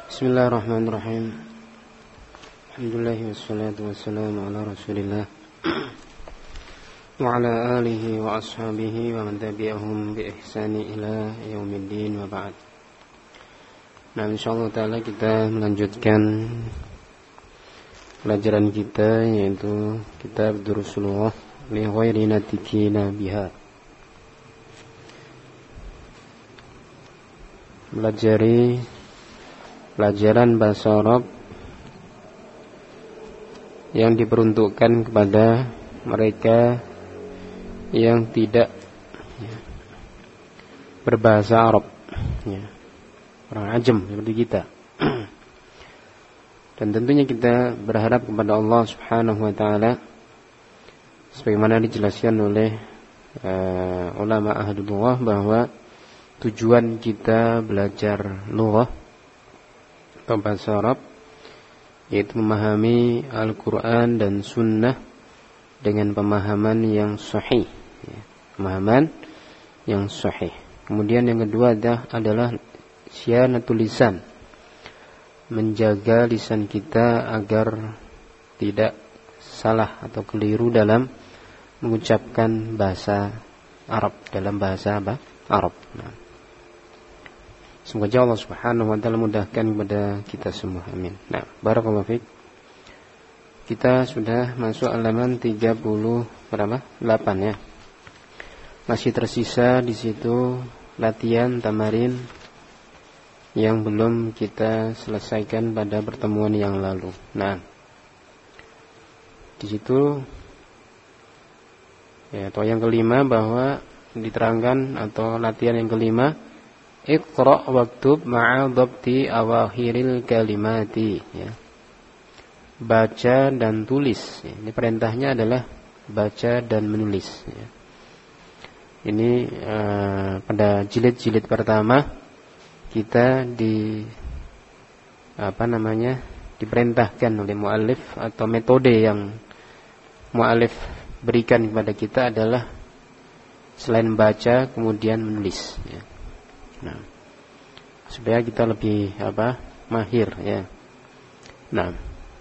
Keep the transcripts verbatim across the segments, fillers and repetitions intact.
Bismillahirrahmanirrahim. Alhamdulillah wassalatu wassalamu ala Rasulillah wa ala alihi wa ashabihi wa man tabi'ahum bi ihsani ila yaumiddin wa ba'd. Nah, insyaallah taala kita melanjutkan pelajaran kita, yaitu kitab Durusulullah li ghairi natikina biha. Belajari pelajaran bahasa Arab yang diperuntukkan kepada mereka yang tidak ya, berbahasa Arab, ya, orang ajam seperti kita. Dan tentunya kita berharap kepada Allah Subhanahu wa taala sebagaimana dijelaskan oleh uh, ulama ahlullah bahwa tujuan kita belajar lughah atau bahasa Arab yaitu memahami Al-Quran dan Sunnah dengan pemahaman yang sahih, ya, pemahaman yang sahih. Kemudian yang kedua adalah, adalah syanatul lisan, menjaga lisan kita agar tidak salah atau keliru dalam mengucapkan bahasa Arab, dalam bahasa apa? Arab. Nah, semoga Allah Subhanahu wa taala mudahkan kepada kita semua. Amin. Nah, barakallahu fiik. Kita sudah masuk halaman tiga puluh berapa? delapan ya. Masih tersisa di situ latihan tamarin yang belum kita selesaikan pada pertemuan yang lalu. Nah, di situ ya, atau yang kelima bahwa diterangkan, atau latihan yang kelima, Iqra' waktub ma'a dhabti awakhiril kalimati, ya. Baca dan tulis, ya. Ini perintahnya adalah baca dan menulis, ya. Ini uh, pada jilid-jilid pertama kita di apa namanya diperintahkan oleh muallif, atau metode yang muallif berikan kepada kita adalah selain baca kemudian menulis, ya. Nah, supaya kita lebih apa mahir, ya. Nah,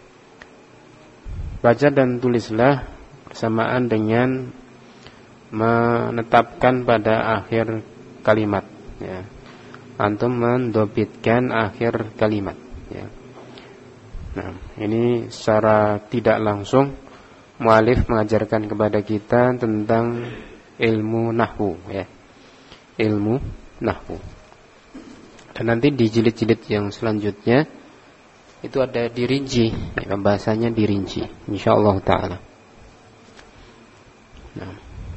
baca dan tulislah bersamaan dengan menetapkan pada akhir kalimat, ya. Antum mendobitkan akhir kalimat, ya. Nah, ini secara tidak langsung mualif mengajarkan kepada kita tentang ilmu nahwu, ya. Ilmu nahwu. Dan nanti di jilid-jilid yang selanjutnya itu ada dirinci, ya, pembahasannya dirinci insyaallah taala. Nah,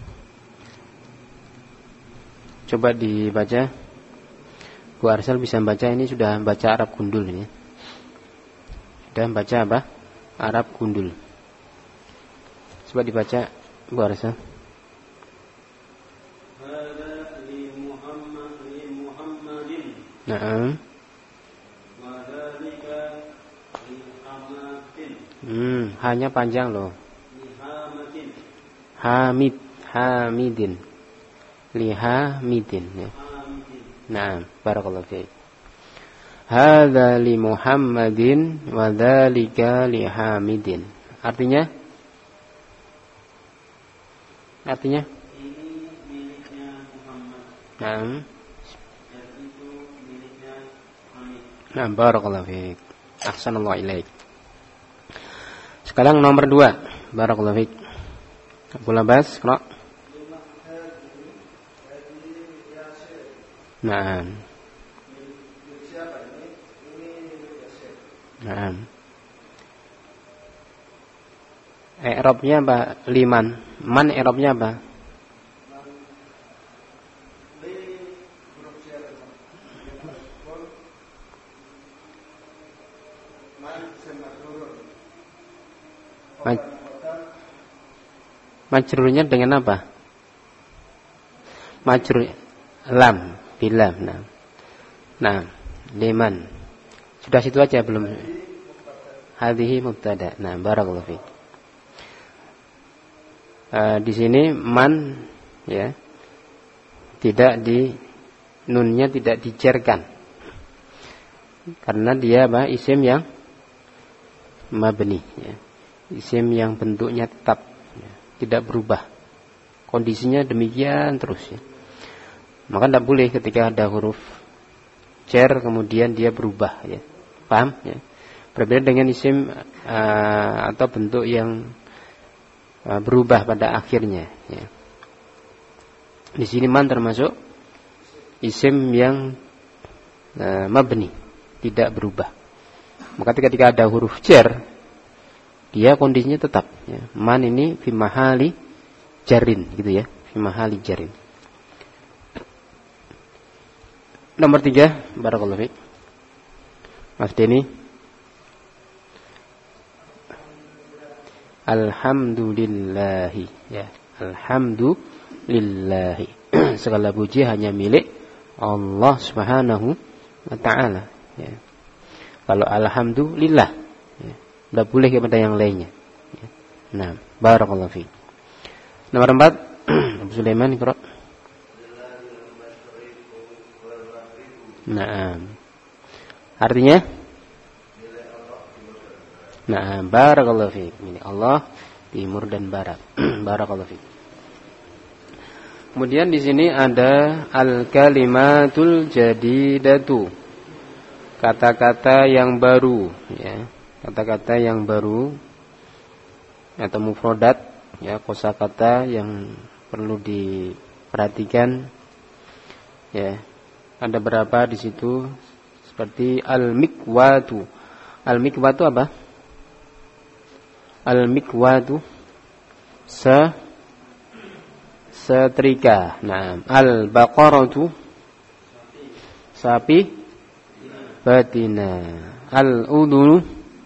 coba dibaca. Bu Arsal bisa baca, ini sudah baca Arab gundul ini. Sudah baca apa? Arab gundul. Coba dibaca Bu Arsal. Nah, hmm, hanya panjang loh. Hamid, Hamidin, lihamidin, ya. Nah, barakallahu fiik. Hadza li Muhammadin wa dzalika li Hamidin. Artinya? Artinya? Ini miliknya Muhammad. Nah. Nah, barakallahu fiik. Ahsanallahu ilaik. Sekarang nomor dua. Barakallahu fiik. Abu Labas, Qra'. Nah. Nah. I'rabnya apa? Liman. Man i'rabnya apa? Majrurnya dengan apa? Majrur lam, bilam. Nah, nah, liman. Sudah situ aja belum? Hadhihi mubtada. Nah, barakallahu fiik. Uh, di sini man, ya, tidak di nunnya tidak dijerkan. Karena dia apa? Isim yang mabni, ya. Isim yang bentuknya tetap, ya, tidak berubah. Kondisinya demikian terus, ya. Maka tidak boleh ketika ada huruf jar kemudian dia berubah, ya. Paham, ya? Berbeda dengan isim uh, atau bentuk yang uh, berubah pada akhirnya, ya. Di sini man termasuk isim yang uh, mabni, tidak berubah. Maka ketika ada huruf jar, dia kondisinya tetap, ya. Man ini fi mahali jarin, gitu ya, fi mahali jarin. Nomor tiga, barakallahu fiik. Mas Deni. Alhamdulillahi, ya. Alhamdulillahi. Segala puji hanya milik Allah Subhanahu wa taala, ya. Kalau alhamdulillah, ya, tidak boleh kepada yang lainnya, ya. Nah, barakallahu fiik. Nomor empat, Abu Sulaiman Iqra. Nah, artinya, nah, barakallahu fiik. Ini Allah timur dan barat. Barakallahu fiik. Kemudian di sini ada al-kalimatul jadidatu. Kata-kata yang baru, ya. Kata-kata yang baru atau mufradat, ya, kosakata yang perlu diperhatikan, ya. Ada berapa di situ? Seperti al-mikwatu. Al-mikwatu apa? Al-mikwatu se setrika. Nah, al-baqaratu sapi batina. Al-udunu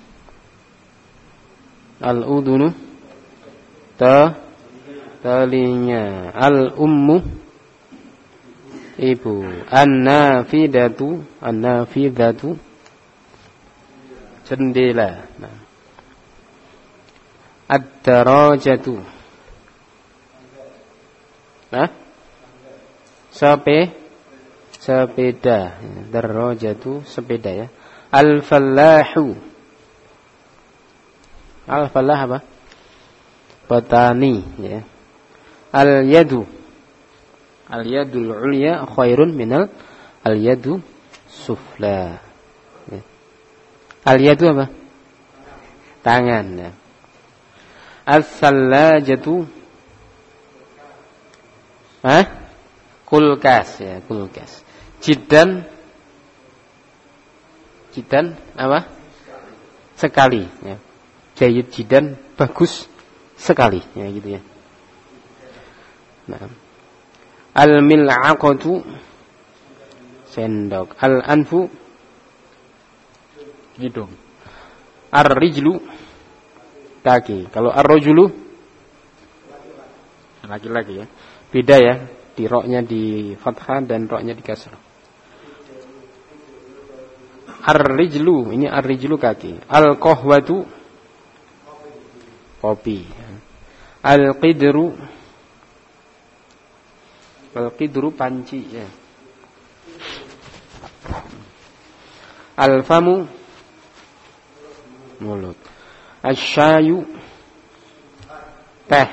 al-udunu ta talinya. Al-ummu ibu. An-nafidatu an-nafidatu jendela. Nah. Ad-darajatu, nah, sepe sepeda. Darajatu sepeda, ya. Al-fallahu, al-fallah apa? Petani, ya. Al-yadu, al-yadul ulya khairun minal al-yadu sufla, ya. Al-yadu apa? Tangan, ya. As-sallajatu, hah? Kulkas, ya, kulkas. Jidan, jidan apa? Sekali, ya. Jayyid jidan, bagus sekali, ya, gitu, ya. Nah. Al-mil'aqatu, sendok. Al-anfu, hidung. Ar-rijlu, kaki. Kalau ar-rajulu, laki-laki, ya. Beda, ya. Di roknya di fathah dan roknya di kasrah. Ar-rijlu, ini ar-rijlu kaki. Al-qahwatu, kopi. Al-qidru, al-qidru panci, ya. Al-famu, mulut. Asyayu, teh.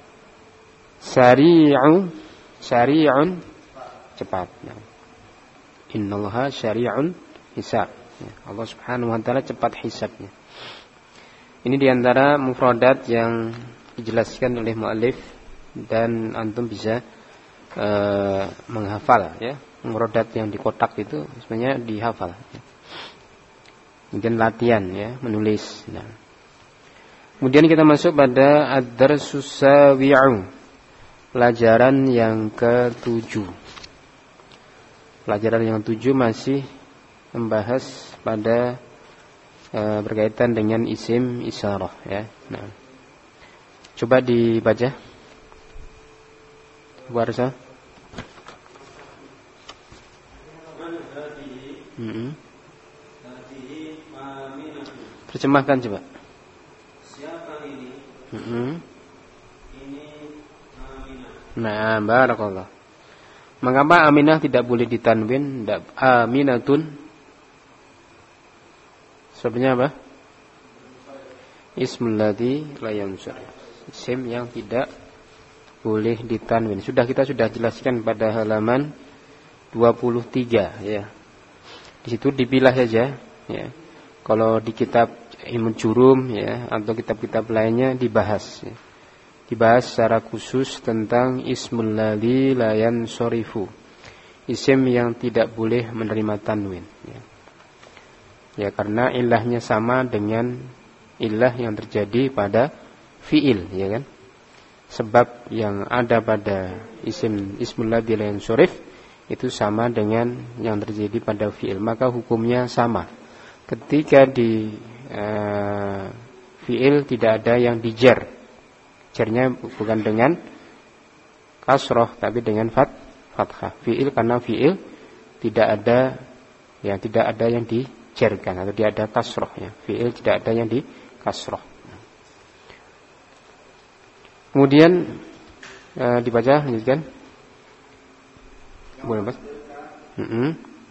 Sari'u, syari'un, cepat. Nah. Innallaha syari'un hisab. Ya. Allah Subhanahu wa taala cepat hisabnya. Ini diantara mufradat yang dijelaskan oleh muallif dan antum bisa uh, menghafal, ya. Mufradat yang di kotak itu sebenarnya dihafal. Ya. Kemudian latihan, ya, menulis. Nah. Kemudian kita masuk pada ad-darsus sabi'u, pelajaran yang ketujuh. Pelajaran yang ketujuh masih membahas pada e, berkaitan dengan isim isyarah, ya. Nah, coba dibaca. Warsa. Mm-hmm. Terjemahkan coba. Siapa ini? Mm-hmm. Ini Aminah. Nah, barakallah. Mengapa Aminah tidak boleh ditanwin? Aminatun. Sebabnya apa? Ismul ladzi la yansharif. Isim yang tidak boleh ditanwin. Sudah kita sudah jelaskan pada halaman dua puluh tiga ya. Di situ dipilah saja ya. Kalau di kitab Ilmu Jurum ya atau kitab-kitab lainnya dibahas ya. Dibahas secara khusus tentang ismul ladzi la yansarifu. Isim yang tidak boleh menerima tanwin ya. Ya karena ilahnya sama dengan ilah yang terjadi pada fiil ya kan. Sebab yang ada pada isim ismul ladzi la yansharif itu sama dengan yang terjadi pada fiil, maka hukumnya sama. Ketika di uh, fiil tidak ada yang dijar, jarnya bukan dengan kasroh tapi dengan fat fathah. Fiil karena fiil tidak ada ya tidak ada yang dijarkan atau tidak ada kasroh ya. Fiil tidak ada yang di kasroh. Kemudian e, dibaca lanjutkan. Boleh Mas? Heeh.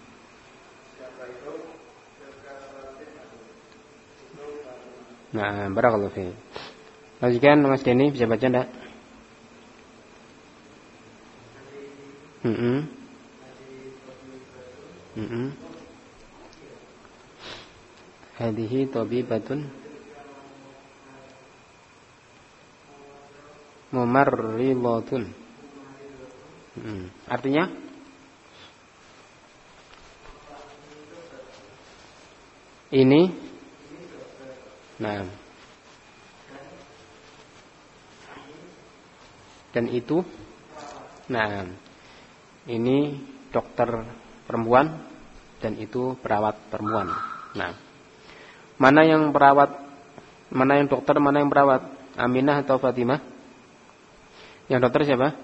Nah, barakallahu fi. Lanjutkan Mas Denny, bisa baca enggak? Heeh. Heeh. Hadhihi tabibatun mumarridatun. Hmm. Artinya ini nah dan itu nah ini dokter perempuan dan itu perawat perempuan. Nah, mana yang perawat, mana yang dokter, mana yang perawat? Aminah atau Fatimah? Yang dokter siapa?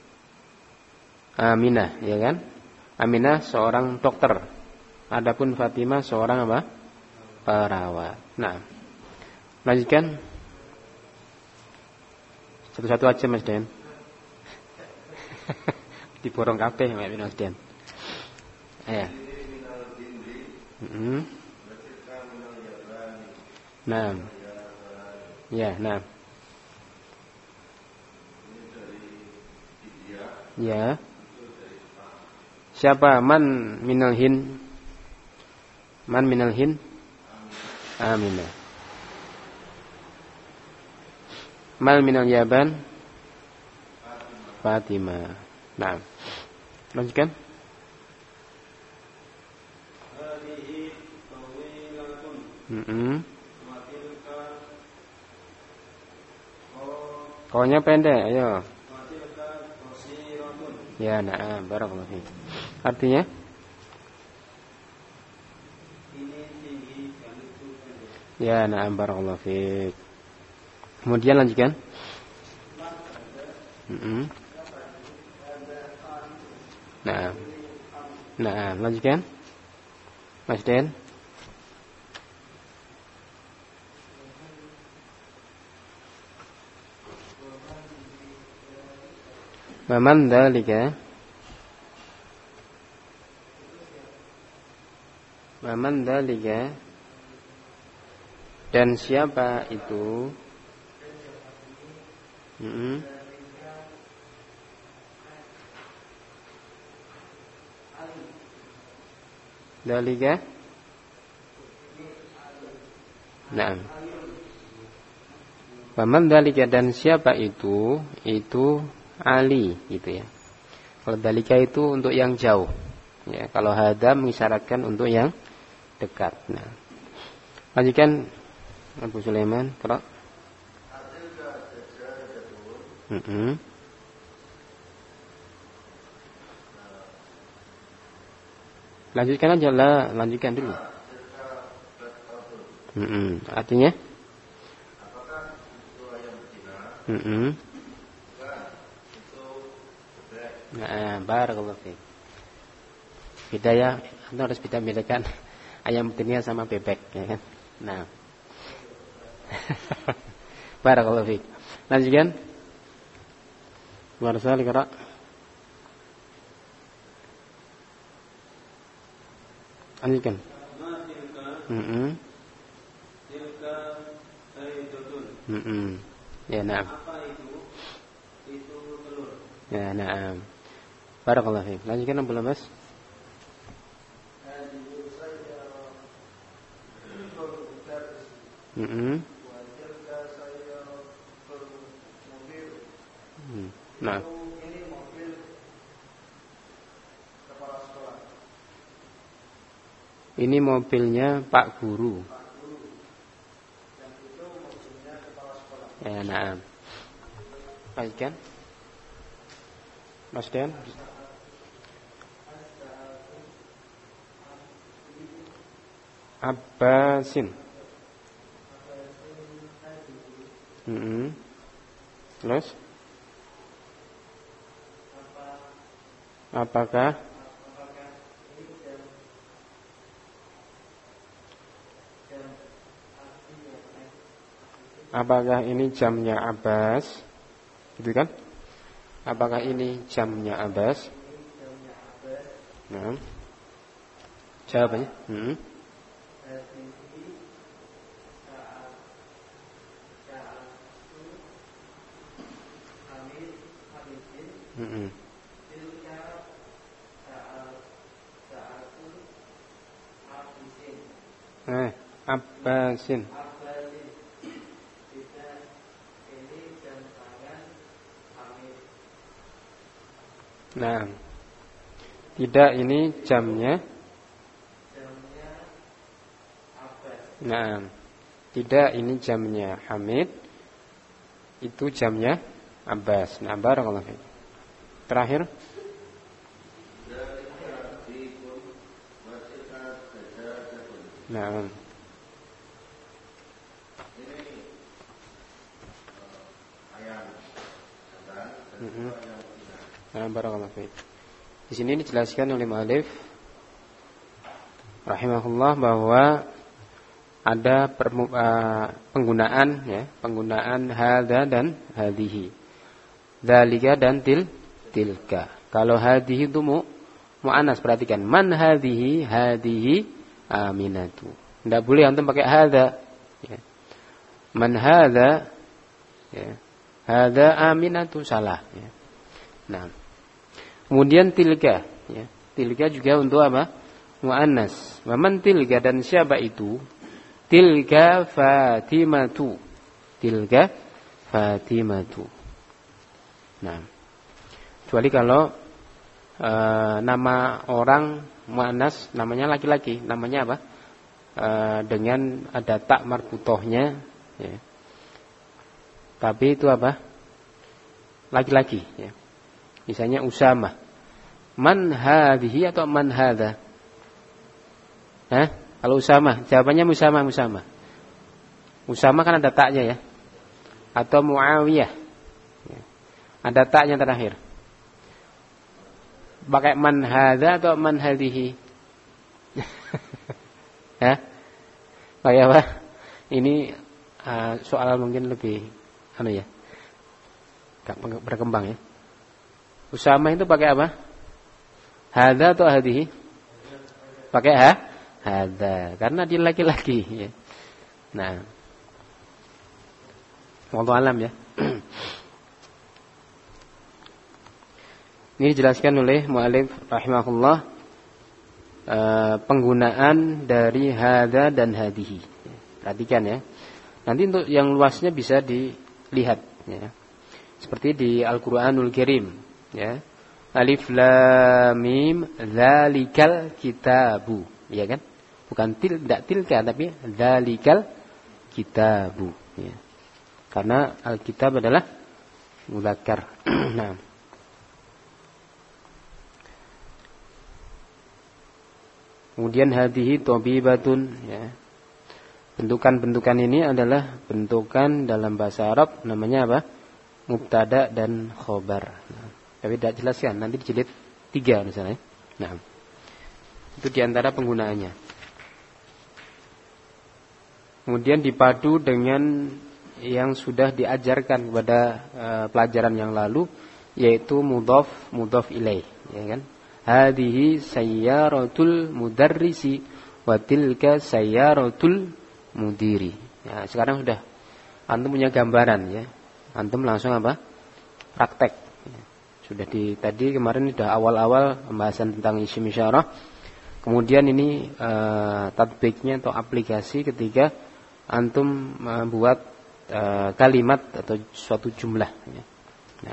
Aminah, ya kan? Aminah seorang dokter. Adapun Fatimah seorang apa? Perawat. Nah, lanjutkan. Satu-satu aja Mas Den. Diborong kabeh Mas Den. Ya. Hmm. Nah. Ya, nah. Ya. Siapa? Man minal hin? Man minal hin? Aminah. Mal minal yaban? Fatimah. Nah. Lanjutkan. Hmm. Kaunya pendek, ayo. Ya, nah, barakallahu fiik. Artinya? Ya, nah, barakallahu fiik. Kemudian lanjutkan. Mm-hmm. Nah. Nah, lanjutkan. Mas Den. Waman dzalika Waman dzalika dan siapa itu? Mm-hmm. Dzalika Nah. Waman dzalika dan siapa itu? Itu Ali gitu ya. Kalau dalika itu untuk yang jauh. Ya, kalau hada mengisyaratkan untuk yang dekat. Nah. Lanjutkan Abu Sulaiman, Qira. Heeh. Lanjutkan aja lah, lanjutkan dulu. Heeh. Artinya? Heeh. Nah, barakallahu fiik. Beda ya, Anda harus beda bedakan ayam betina sama bebek, ya kan? Nah. Barakallahu fiik. Lanjutkan. Warsal Qira. Lanjutkan. Heeh. tilka zaidotun. Mm-mm. Ya, na'am. Apa itu? Itu telur. Ya, na'am. Barakallahu fiik. Lanjutkan belum, Mas? Mm-mm. Hmm. Nah. Ini mobil kepala sekolah. Ini mobilnya Pak Guru. Pak Guru. Yang itu mobilnya kepala sekolah. Ya, na'am. Lanjutkan. Mas Dan. Abbasin. Mm-hmm. Terus? Apakah Apakah ini jamnya Abbas? Gitu kan? Apakah ini jamnya Abbas? Nah. Jawabannya? Hmm. Hmm. Eh, Abbasin. Nah, tidak, ini jamnya. Nah, tidak, ini jamnya Hamid. Itu jamnya Abbas. Nah, barakallahu fiik. Terakhir. Nah. Mm-hmm. Nah, barakallahu fiik. Di sini dijelaskan oleh mu'allif rahimahullah bahwa ada permu- uh, penggunaan ya, penggunaan hadza dan hadhihi. Dzalika dan til tilka. Kalau hadhihi itu mu muannas, perhatikan. Man hadhihi? Hadhihi Aminatu. Tidak boleh antum pakai hadza. Ya. Man hadza? Ya. Hadza Aminatu, salah. Ya. Nah. Kemudian tilka. Ya. Tilka juga untuk apa? Muannas. Man tilka, dan siapa itu? Tilka Fatimatu. Tilka Fatimatu. Nah, kecuali kalau e, nama orang muannas, namanya laki-laki, namanya apa? E, dengan ada tak marbutohnya, ya. Tapi itu apa? Laki-laki, ya. Misalnya Usama. Man hadhihi atau man hadza? Hah? Kalau Usama, jawabannya Musama, Musama. Usama kan ada taknya ya. Atau Muawiyah. Ya. Ada taknya terakhir. Pakai man hadza atau man hadhihi? Hah? Pakai apa? Ini uh, soal mungkin lebih anu ya. Enggak berkembang ya. Usama itu pakai apa? Hadza atau hadhihi? Pakai ha? Hadza, karena dia laki-laki ya. Nah, wallahu alam ya. Ini dijelaskan oleh mu'allif rahimahullah uh, penggunaan dari hadza dan hadhihi. Perhatikan ya. Nanti untuk yang luasnya bisa dilihat ya. Seperti di Al-Qur'anul Karim ya. Alif lam mim dzalikal kitabu, ya kan? Bukan til, tidak tilka, tapi dzalikal kitabu ya. Karena al-kitab adalah mudzakkar. Nah. Kemudian hadhihi tabibatun ya. Bentukan-bentukan ini adalah bentukan dalam bahasa Arab, namanya apa? Mubtada dan khobar. Nah, tapi tidak jelaskan, nanti dijilid tiga misalnya. Nah, itu diantara penggunaannya. Kemudian dipadu dengan yang sudah diajarkan kepada uh, pelajaran yang lalu, yaitu mudhaf mudhaf ilaih, ya kan? Hadhihi sayyaratul mudarrisi wa tilka sayyaratul mudiri. Ya, sekarang sudah antum punya gambaran ya. Antum langsung apa? Praktek. Ya. Sudah di tadi kemarin sudah awal-awal pembahasan tentang isim isyarah. Kemudian ini uh, tatbiknya atau aplikasi ketika antum membuat uh, kalimat atau suatu jumlah. Ya. Ya.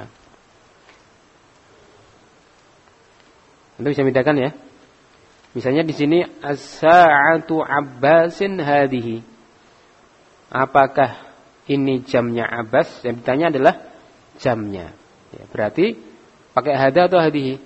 Antum bisa bedakan ya. Misalnya di sini as-sa'atu Abbasin hadhihi. Apakah ini jamnya Abbas? Yang ditanya adalah jamnya. Ya, berarti pakai hada atau hadhihi?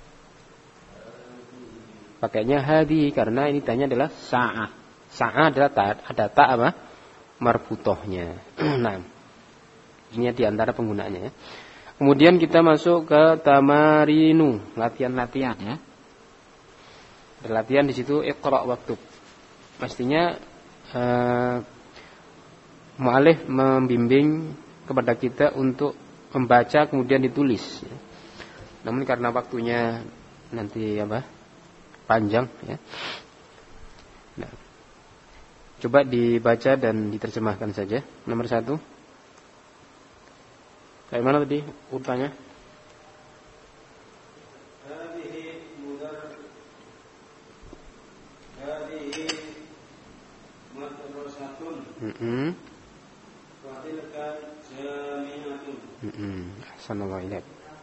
Pakainya hadhihi karena ini tanya adalah sa'ah. Sa'ah adalah ta, ada ta apa? Marfutohnya. Nah, ini di antara penggunaannya ya. Kemudian kita masuk ke tamarinu, latihan-latihan ya. Ada latihan di situ iqra waktub. Mestinya uh, mu'alif membimbing kepada kita untuk membaca kemudian ditulis. Ya. Namun karena waktunya nanti apa panjang ya. Nah, coba dibaca dan diterjemahkan saja. Nomor satu. Kayak mana tadi urutannya? Mm-hmm. Mm-hmm. Ahsanallahu ilaik.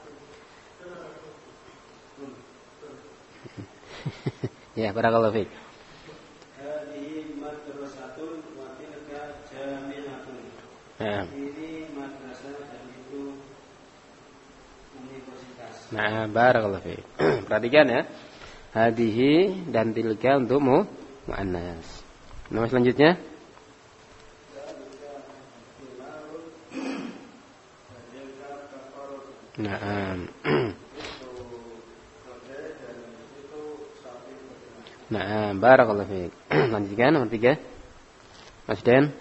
Ya, barakallahu fiik. Hadhihi madrasatun wa tilka jami'atun. Ya. Ini madrasah dan itu universitas. Nah, barakallahu fiik. Perhatikan ya. Hadhihi dan tilka untuk mu muannas. Nomor selanjutnya. Nah, nah, barakallahu fiik. Lanjutkan nomor tiga, Mas Den.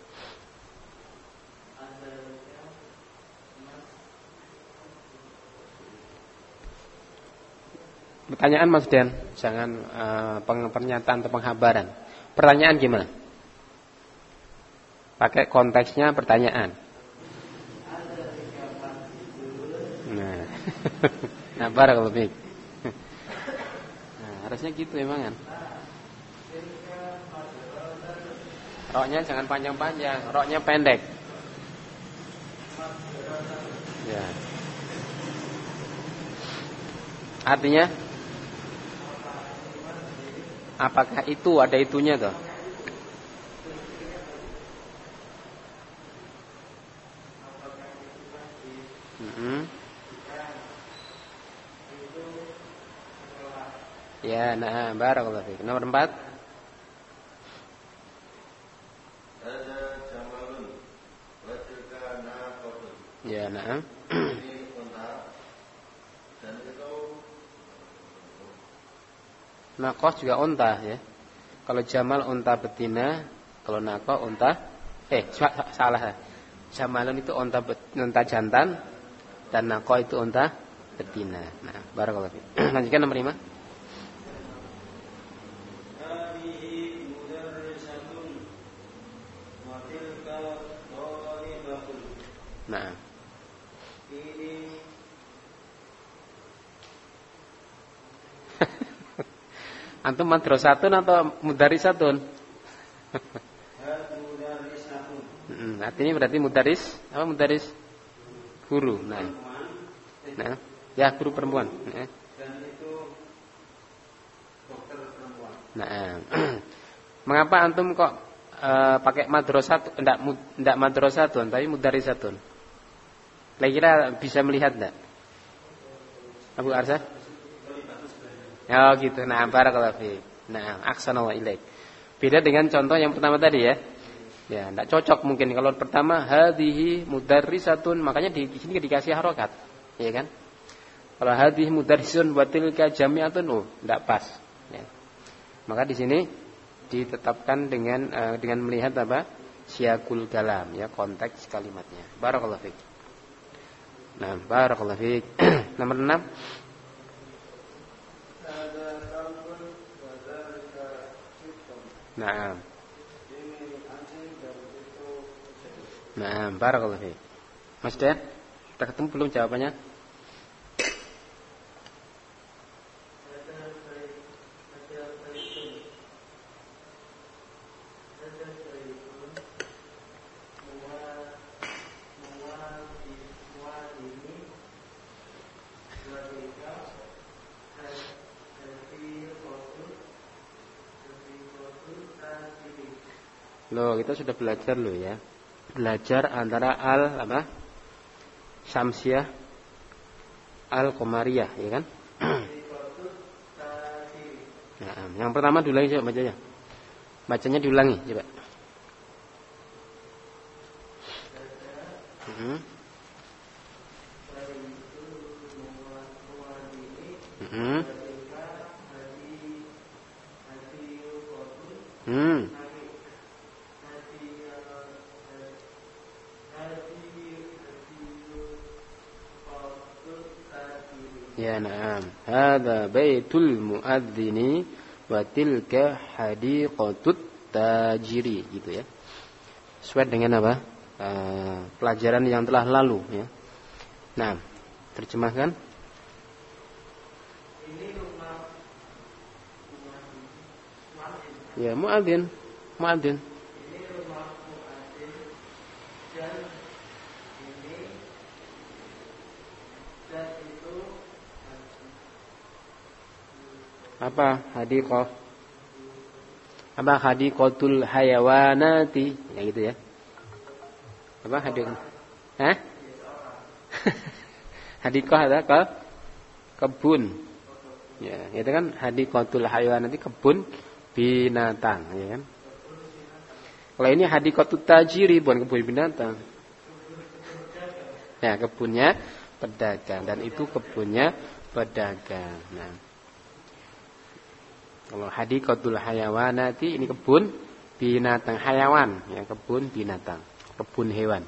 Pertanyaan Mas Den, jangan uh, pernyataan atau penghabaran. Pertanyaan gimana? Pakai konteksnya pertanyaan. Nah, nah barakallahu fiik. Nah, harusnya gitu emang kan. Roknya jangan panjang-panjang, roknya pendek. Ya. Artinya apakah itu ada itunya toh? Mm-hmm. Ya, nah, barakallahu fiik. Nomor empat. Ada jamalun wa tilka naqatun. Ya, nah. Ini unta dan itu naqah juga unta ya. Kalau jamal unta betina, kalau naqah unta eh salah. Jamalun itu unta unta jantan dan naqah itu unta betina. Nah, barakallahu fiik. Lanjutkan nomor lima. Nah. Ini antum madrasatun atau mudarisatun? Mudarisatun. Hmm, artinya berarti mudaris apa mudaris? Guru. Nah. Nah, ya guru perempuan. Nah. Dan itu dokter perempuan. Nah. Mengapa antum kok uh, pakai madrasatun enggak enggak madrasatun tapi mudarisatun? Kira-kira bisa melihat enggak? Abu Arsad? Oh gitu. Nah, barakallahu fiik. Nah, ahsanallahu ilaik. Beda dengan contoh yang pertama tadi ya. Ya, enggak cocok mungkin kalau pertama hadhihi mudarrisatun, makanya di sini dikasih harokat, ya kan? Kalau hadhihi mudarrisun wa tilka jami'atun, oh, enggak pas, ya. Maka di sini ditetapkan dengan uh, dengan melihat apa? Siyaqul kalam, ya, konteks kalimatnya. Barakallahu fiik. Nah, barakallahu fiik. Nomor enam. Nah. Nah, barakallahu fiik. Mas Den, kita ketemu belum jawabannya? Loh, kita sudah belajar loh ya. Belajar antara al apa? Syamsiah al Qamariyah, ya kan? Nah, yang pertama diulangi coba bacanya. Bacanya diulangi coba. Hmm. Hmm. Hmm. Ya, na'am. Hadza baitul muadzini wa tilka hadiqatut tajiri, gitu ya. Sesuai dengan apa? Uh, pelajaran yang telah lalu ya. Nah, terjemahkan. Ini rumah Ya, muadzin, muadzin. Ini rumah muadzin dan ini dan itu Apa hadiqah? Apa hadiqatul hayawanati? Ya gitu ya. Apa hadiqah? Hah? Hadiqah ada ke kebun. Ya, itu kan hadiqatul hayawanati, kebun binatang, ya kan? Kalau ini hadiqatut tajiri, bukan kebun binatang. Ya, kebunnya pedagang, dan itu kebunnya pedagang. Nah, kalau hadiqatul hayawanati ini kebun binatang, hayawan, ya, kebun binatang, kebun hewan.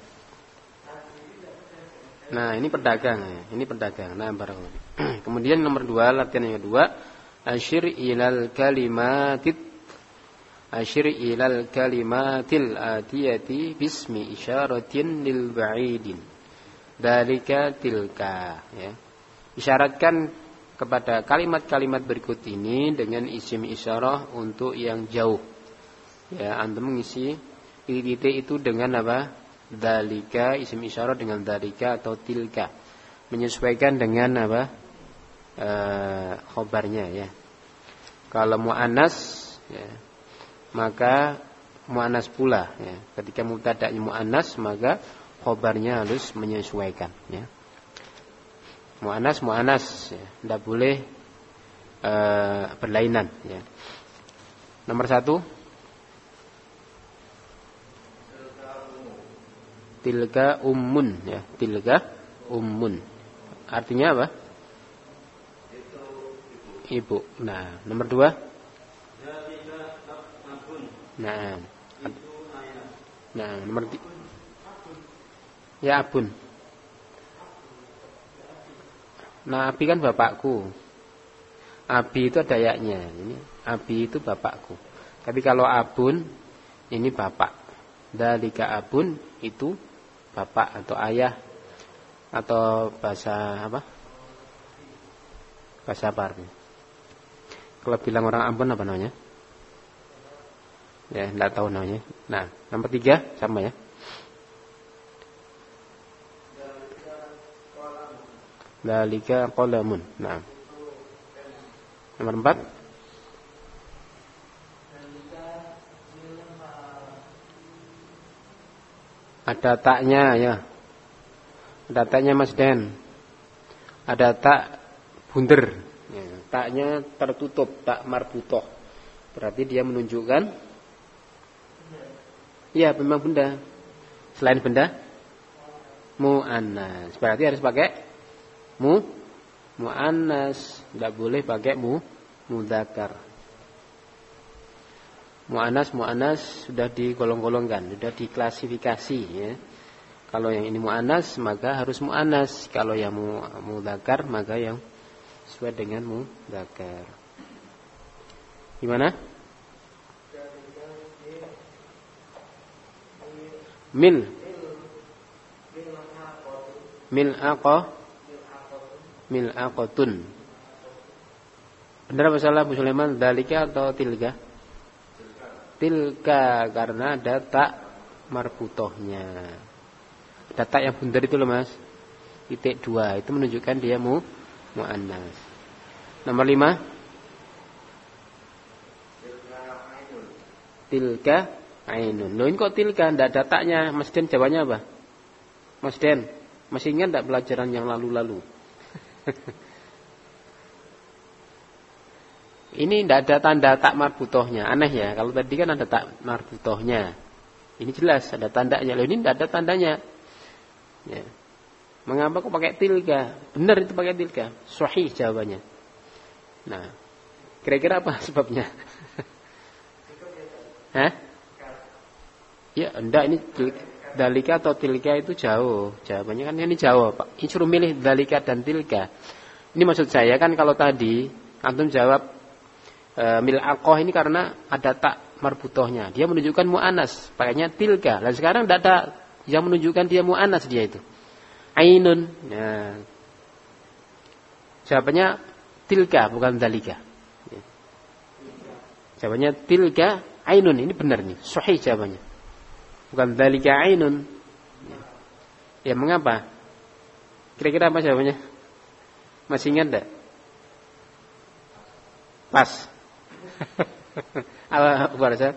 Nah, ini pedagang, ya. Ini pedagang. Nah, barakallahu. Kemudian nomor dua, latihan yang kedua, asyir ilal kalimatit asyir ilal kalimatil atiyati bismi isyaratin lil ba'idin. Dalika tilka, ya. Isyaratkan kepada kalimat-kalimat berikut ini dengan isim isyarah untuk yang jauh. Ya, antum mengisi titik itu dengan apa? Dalika, isim isyarah dengan dalika atau tilka. Menyesuaikan dengan apa? E, khobarnya, ya. Kalau mu'annas, ya, maka mu'annas pula, ya. Ketika mubtada'nya mu'annas, maka khobarnya harus menyesuaikan, ya. Mu'annas mu'annas, ya. Tidak boleh e, berlainan, ya. Nomor satu, tilka ummun, ya. Tilka ummun artinya apa? itu Ibu. Nah, nomor dua, dalika abun nah, itu ayah. nah nomor tiga, ya abun. Nah, abi kan bapakku. Abi itu ada yaknya. Ini abi itu bapakku. Tapi kalau abun ini bapak. Dalika abun itu bapak atau ayah, atau bahasa apa? Bahasa apa artinya? Kalau bilang orang Ambon apa namanya? Ya, enggak tahu namanya. Nah, nomor tiga sama ya. Dalika qalamun. Nah. Nomor empat. Ada taknya, ya. Ada taknya Mas Den. Ada tak bunder. Ya, taknya tertutup, tak marbutoh. Berarti dia menunjukkan, iya memang benda. Selain benda, mu'annas. Berarti harus pakai mu mu'annas. Tidak boleh pakai mu mudzakkar. Mu'annas mu'annas sudah digolong-golongkan, sudah diklasifikasi, ya. Kalau yang ini mu'annas maka harus mu'annas. Kalau yang mudzakkar maka yang sesuai dengan mudzakkar. Gimana? Min. Mil'aqah, mil'aqatun. Benar apa salah Bu Sulaiman? Dalika atau tilka? Tilka, karena ada tak marbutohnya. Ada tak yang bundar itu loh Mas. Titik dua, itu menunjukkan dia mu mu'annas. Nomor lima. Tilka ainun. Loh ini kok tilka? Tidak ada taknya. Mas Den jawabannya apa? Mas Den, masih ingat tidak pelajaran yang lalu-lalu? Ini tidak ada tanda tak marbutohnya. Aneh ya, kalau tadi kan ada tak marbutohnya. Ini jelas ada tandanya. Loh ini tidak ada tandanya. Ya. Mengapa kok pakai tilka? Benar itu pakai tilka. Sahih jawabannya. Nah, kira-kira apa sebabnya? Hah? Ya, enggak, ini dalika atau tilka itu jauh. Jawabannya kan ini jauh, Pak. Ini suruh milih dalika dan tilka. Ini maksud saya kan kalau tadi antum jawab e, mil'aqah ini karena ada tak marbutohnya. Dia menunjukkan mu'anas, pakainya tilka. Dan sekarang tidak ada yang menunjukkan dia mu'anas dia itu. Ainun. Nah, jawabannya tilka bukan dalika. Jawabannya tilka ainun, ini benar nih, sahih jawabannya. Bukan dalika ainun. Ya mengapa? Kira-kira apa jawabannya? Masih ingat enggak? Pas. Apa bahasa?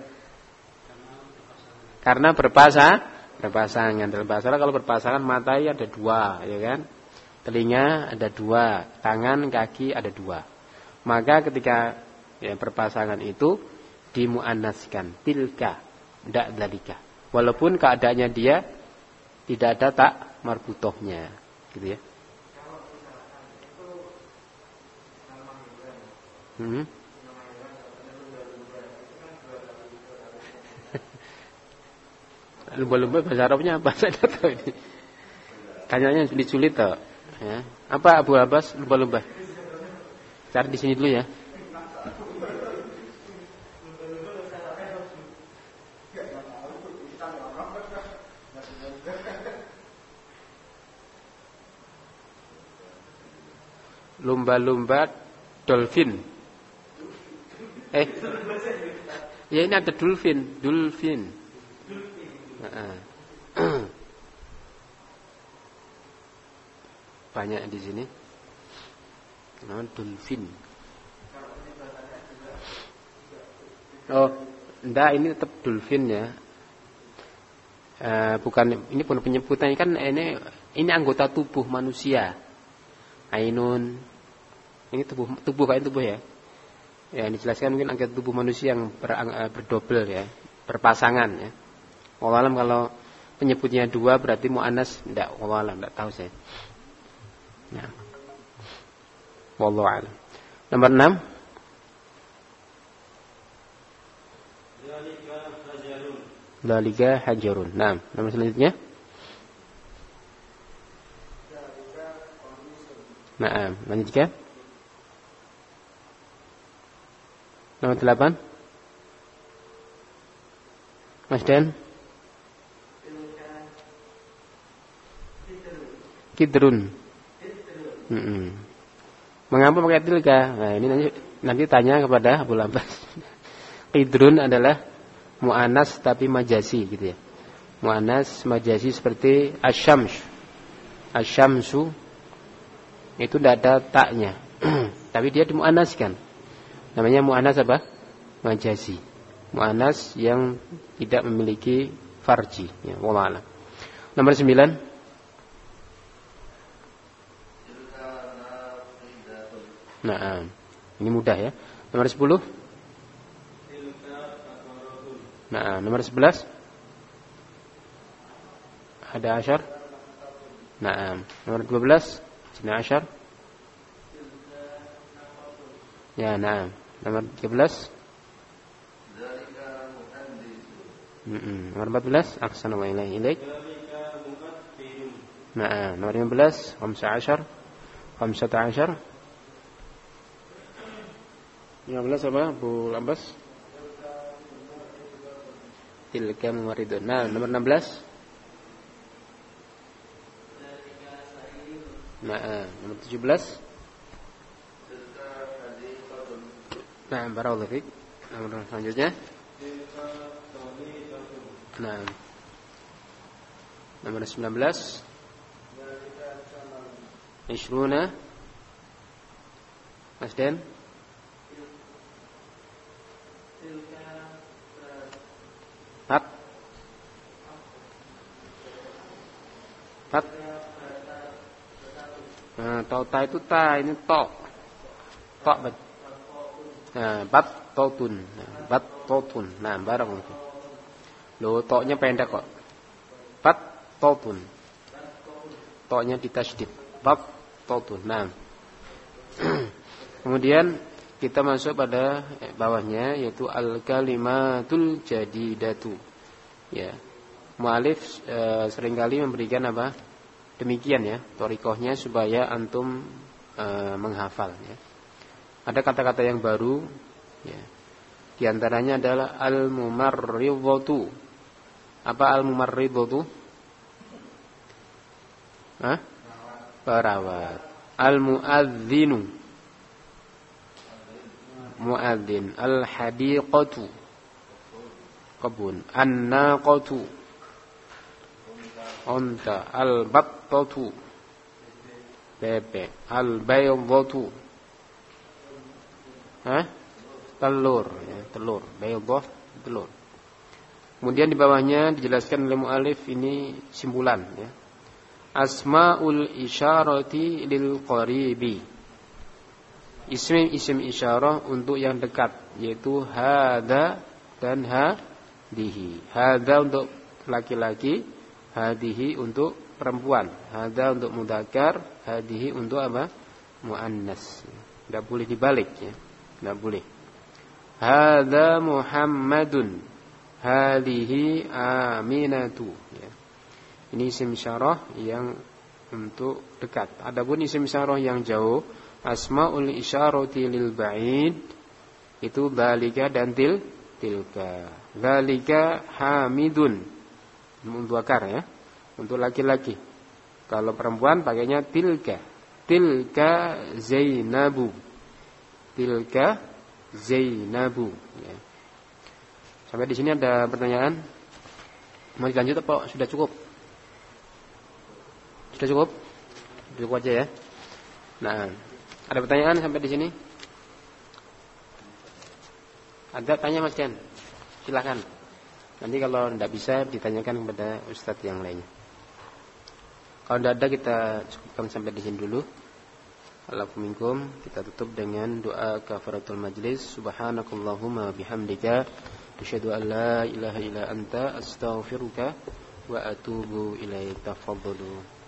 Karena berpasa, berpasangan. Dalam bahasa kalau berpasangan mata ada dua, ya kan? Telinga ada dua, tangan, kaki ada dua. Maka ketika ya, berpasangan itu dimuannaskan tilka, tidak dalika. Walaupun keadaannya dia tidak ada tak marbutohnya, gitu ya. Hmm. Lumba-lumba bahasa Arabnya apa? Saya tidak tahu ini. Kayaknya sulit-sulit toh. Ya. Apa Abu Abbas lumba-lumba? Cari di sini dulu ya. Lumba-lumba dolphin. Eh, ya ini ada dolphin, dolphin. Banyak di sini. Nah, dolphin. Oh, enggak, ini tetap dolphin ya. Uh, bukan, ini pun penyebutannya kan ini ini anggota tubuh manusia. Ainun. Ini tubuh tubuh kayak tubuh ya. Ya, ini dijelaskan mungkin anggota tubuh manusia yang ber, berdobel ya, berpasangan ya. Wallahualam kalau penyebutnya dua berarti mu'annas, enggak, wallahualam enggak tahu saya. Ya. Wallahualam. Nomor enam. Dalika hajarun. Nah, nomor selanjutnya. Nah, lanjutkan. Nomor delapan. Mas Dan. Kidrun. Mm-mm. Mengapa pakai tilka? Nah, ini nanti, nanti tanya kepada Abu Abbas. Kidrun adalah mu'anas tapi majasi gitu ya. Mu'anas majasi seperti asyams. Asyamsu itu tidak ada taknya. Tapi dia dimu'anaskan. Namanya mu'anas apa? Majasi. Mu'anas yang tidak memiliki farji ya, wallah alam. Nomor sembilan. Nah, ini mudah ya. Nomor sepuluh. Nah, nomor sebelas. Ada asyar. Nah, nomor dua belas. Sini asyar. Ya, nah. Nomor tiga belas. Mm-mm. Nomor empat belas. Ahsana wa ilaihi ilaik. Nah, nomor lima belas. Khamsa asyar. Khamsata asyar. lima belas apa? Bu Lambas. Tilka mumaridun. Nah, nomor enam belas. Nah, nomor tujuh belas. Nah, barakallahu fiik. Nomor selanjutnya. Nah. Nomor sembilan belas. Ishruna. Mas Den. Pat. Pat. Nah, to ta itu ta, ini to. To bet. Nah, bat totun. Nah, bat totun. Nah, barang itu. Loh, to-nya pendek kok. Bat totun. To-nya ditasydid. Bat totun. Nah. Kemudian kita masuk pada bawahnya yaitu al-kalimatul jadidatu. Ya. Mu'alif e, seringkali memberikan apa? Demikian ya, thoriqahnya supaya antum e, menghafal ya. Ada kata-kata yang baru ya. Di antaranya adalah al-mumarridatu. Apa al-mumarridatu? Hah? Perawat. Al-muadzinu. Muadzin. Al-hadiqatu. Kebun. An-naqatu. Unta. Al-battatu. Bebek. Al-baydatu. Hah? Telur ya, telur. Baydah, telur. Kemudian di bawahnya dijelaskan oleh mu'alif ini simpulan ya. Asmaul isyarati lil qaribi. Isim isim isyarah untuk yang dekat yaitu hadza dan hadihi. Hadza untuk laki-laki, hadihi untuk perempuan. Hadza untuk mudzakkar, hadihi untuk apa? Muannas. Enggak boleh dibalik ya. Enggak boleh. Hadza Muhammadun. Hadihi Aminatu ya. Ini isim isyarah yang untuk dekat. Adapun isim isyarah yang jauh, asmaul isyarati lil ba'id itu dzalika dan til tilka. Dzalika Hamidun. Untuk akar ya. Untuk laki-laki. Kalau perempuan pakainya tilka. Tilka Zainabu. Tilka Zainabu ya. Sampai di sini ada pertanyaan? Mau dilanjut apa sudah cukup? Sudah cukup? Cukup aja ya. Nah, ada pertanyaan sampai di sini? Ada tanya Mas Jan? Silakan. Nanti kalau tidak bisa ditanyakan kepada ustadz yang lainnya. Kalau tidak ada kita cukupkan sampai di sini dulu. Alhamdulillah, kita tutup dengan doa kafaratul majlis. Subhanakallahumma bihamdika asyhadu an la ilaha illa anta astaghfiruka wa atubu ilaika. Tafadhalu.